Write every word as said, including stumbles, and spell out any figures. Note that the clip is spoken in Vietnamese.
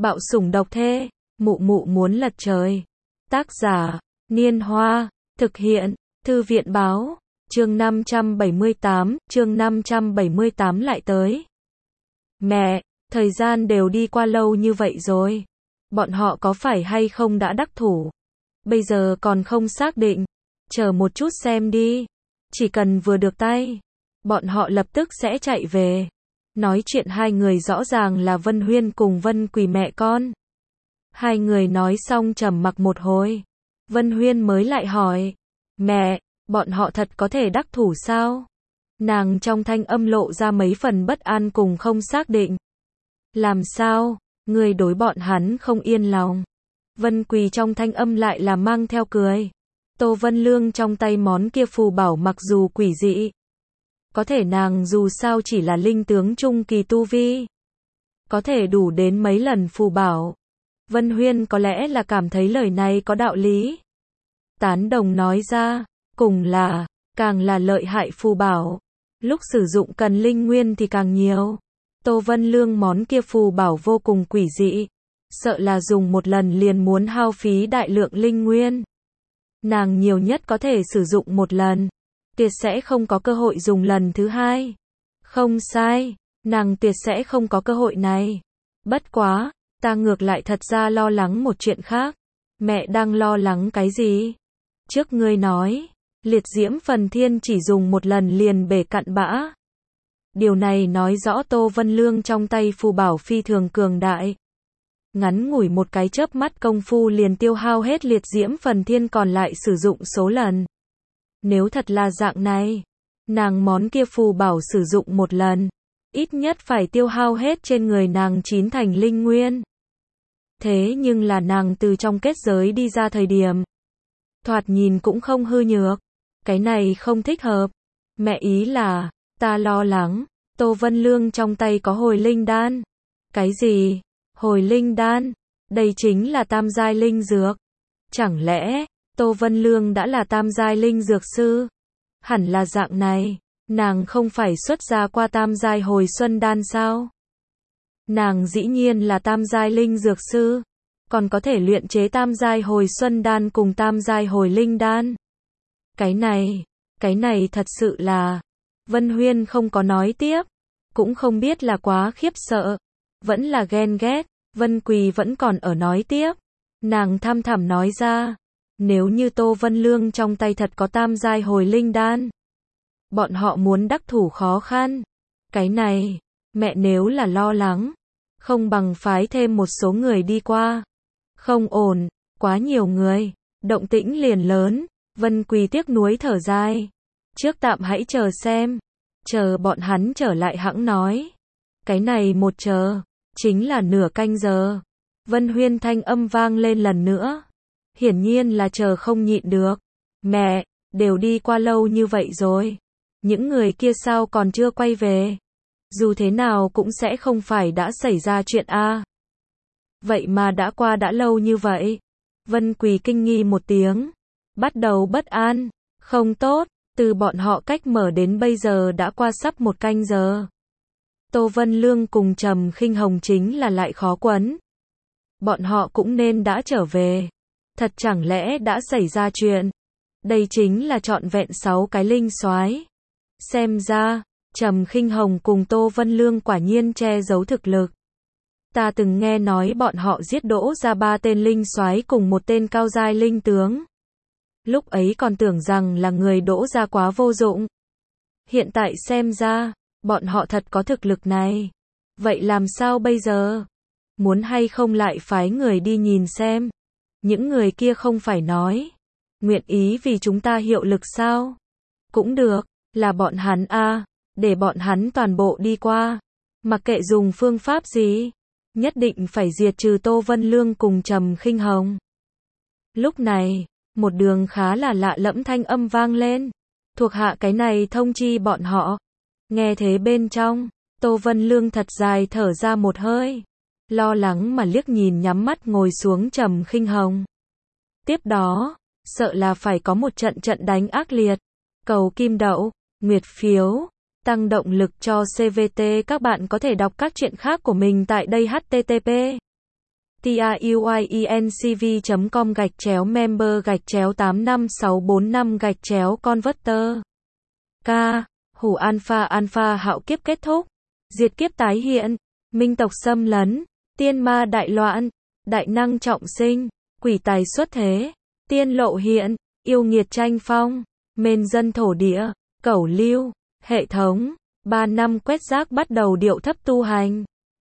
Bạo sủng độc thê, mụ mụ muốn lật trời. Tác giả, Niên Hoa, thực hiện, Thư viện Báo, chương năm trăm bảy mươi tám, chương năm trăm bảy mươi tám lại tới. Mẹ, thời gian đều đi qua lâu như vậy rồi. Bọn họ có phải hay không đã đắc thủ? Bây giờ còn không xác định. Chờ một chút xem đi. Chỉ cần vừa được tay, bọn họ lập tức sẽ chạy về. Nói chuyện hai người rõ ràng là Vân Huyên cùng Vân Quỳ mẹ con. Hai người nói xong trầm mặc một hồi. Vân Huyên mới lại hỏi. Mẹ, bọn họ thật có thể đắc thủ sao? Nàng trong thanh âm lộ ra mấy phần bất an cùng không xác định. Làm sao? Người đối bọn hắn không yên lòng. Vân Quỳ trong thanh âm lại là mang theo cười. Tô Vân Lương trong tay món kia phù bảo mặc dù quỷ dị. Có thể nàng dù sao chỉ là linh tướng trung kỳ tu vi. Có thể đủ đến mấy lần phù bảo. Vân Huyên có lẽ là cảm thấy lời này có đạo lý. Tán đồng nói ra, cùng là, càng là lợi hại phù bảo. Lúc sử dụng cần linh nguyên thì càng nhiều. Tô Vân Lương món kia phù bảo vô cùng quỷ dị. Sợ là dùng một lần liền muốn hao phí đại lượng linh nguyên. Nàng nhiều nhất có thể sử dụng một lần. Tuyệt sẽ không có cơ hội dùng lần thứ hai. Không sai, nàng tuyệt sẽ không có cơ hội này. Bất quá, ta ngược lại thật ra lo lắng một chuyện khác. Mẹ đang lo lắng cái gì? Trước ngươi nói, liệt diễm phần thiên chỉ dùng một lần liền bể cặn bã. Điều này nói rõ Tô Vân Lương trong tay phù bảo phi thường cường đại. Ngắn ngủi một cái chớp mắt công phu liền tiêu hao hết liệt diễm phần thiên còn lại sử dụng số lần. Nếu thật là dạng này, nàng món kia phù bảo sử dụng một lần, ít nhất phải tiêu hao hết trên người nàng chín thành linh nguyên. Thế nhưng là nàng từ trong kết giới đi ra thời điểm, thoạt nhìn cũng không hư nhược. Cái này không thích hợp. Mẹ ý là, ta lo lắng, Tô Vân Lương trong tay có hồi linh đan. Cái gì? Hồi linh đan? Đây chính là tam giai linh dược. Chẳng lẽ, Tô Vân Lương đã là tam giai linh dược sư? Hẳn là dạng này, nàng không phải xuất ra qua tam giai hồi xuân đan sao? Nàng dĩ nhiên là tam giai linh dược sư, còn có thể luyện chế tam giai hồi xuân đan cùng tam giai hồi linh đan. Cái này, cái này thật sự là... Vân Huyên không có nói tiếp, cũng không biết là quá khiếp sợ, vẫn là ghen ghét. Vân Quỳ vẫn còn ở nói tiếp. Nàng thăm thẳm nói ra, nếu như Tô Vân Lương trong tay thật có tam giai hồi linh đan, bọn họ muốn đắc thủ khó khăn. Cái này, mẹ nếu là lo lắng, không bằng phái thêm một số người đi qua. Không ổn, quá nhiều người, động tĩnh liền lớn. Vân Quỳ tiếc nuối thở dài. Trước tạm hãy chờ xem, chờ bọn hắn trở lại hẵng nói. Cái này một chờ, chính là nửa canh giờ. Vân Huyên thanh âm vang lên lần nữa. Hiển nhiên là chờ không nhịn được. Mẹ, đều đi qua lâu như vậy rồi. Những người kia sao còn chưa quay về? Dù thế nào cũng sẽ không phải đã xảy ra chuyện a. Vậy mà đã qua đã lâu như vậy. Vân Quỳ kinh nghi một tiếng. Bắt đầu bất an. Không tốt, từ bọn họ cách mở đến bây giờ đã qua sắp một canh giờ. Tô Vân Lương cùng Trầm Khinh Hồng chính là lại khó quấn. Bọn họ cũng nên đã trở về. Thật chẳng lẽ đã xảy ra chuyện? Đây chính là trọn vẹn sáu cái linh soái. Xem ra, Trầm Khinh Hồng cùng Tô Vân Lương quả nhiên che giấu thực lực. Ta từng nghe nói bọn họ giết đỗ ra ba tên linh soái cùng một tên cao giai linh tướng. Lúc ấy còn tưởng rằng là người đỗ ra quá vô dụng. Hiện tại xem ra, bọn họ thật có thực lực này. Vậy làm sao bây giờ? Muốn hay không lại phái người đi nhìn xem? Những người kia không phải nói nguyện ý vì chúng ta hiệu lực sao? Cũng được, là bọn hắn a, để bọn hắn toàn bộ đi qua. Mặc kệ dùng phương pháp gì, nhất định phải diệt trừ Tô Vân Lương cùng Trầm Khinh Hồng. Lúc này, một đường khá là lạ lẫm thanh âm vang lên. Thuộc hạ cái này thông chi bọn họ. Nghe thế bên trong, Tô Vân Lương thật dài thở ra một hơi. Lo lắng mà liếc nhìn nhắm mắt ngồi xuống Trầm Khinh Hồng. Tiếp đó, sợ là phải có một trận trận đánh ác liệt. Cầu kim đậu, nguyệt phiếu, tăng động lực cho xê vê tê. Các bạn có thể đọc các chuyện khác của mình tại đây. H T T P tiuyinc v com gạch chéo member gạch chéo tám năm sáu bốn năm gạch chéo converter. K. Hủ alpha alpha hạo kiếp kết thúc. Diệt kiếp tái hiện. Minh tộc xâm lấn. Tiên ma đại loạn. Đại năng trọng sinh. Quỷ tài xuất thế. Tiên lộ hiện. Yêu nghiệt tranh phong. Mền dân thổ địa. Cẩu lưu. Hệ thống. Ba năm quét rác bắt đầu điệu thấp tu hành.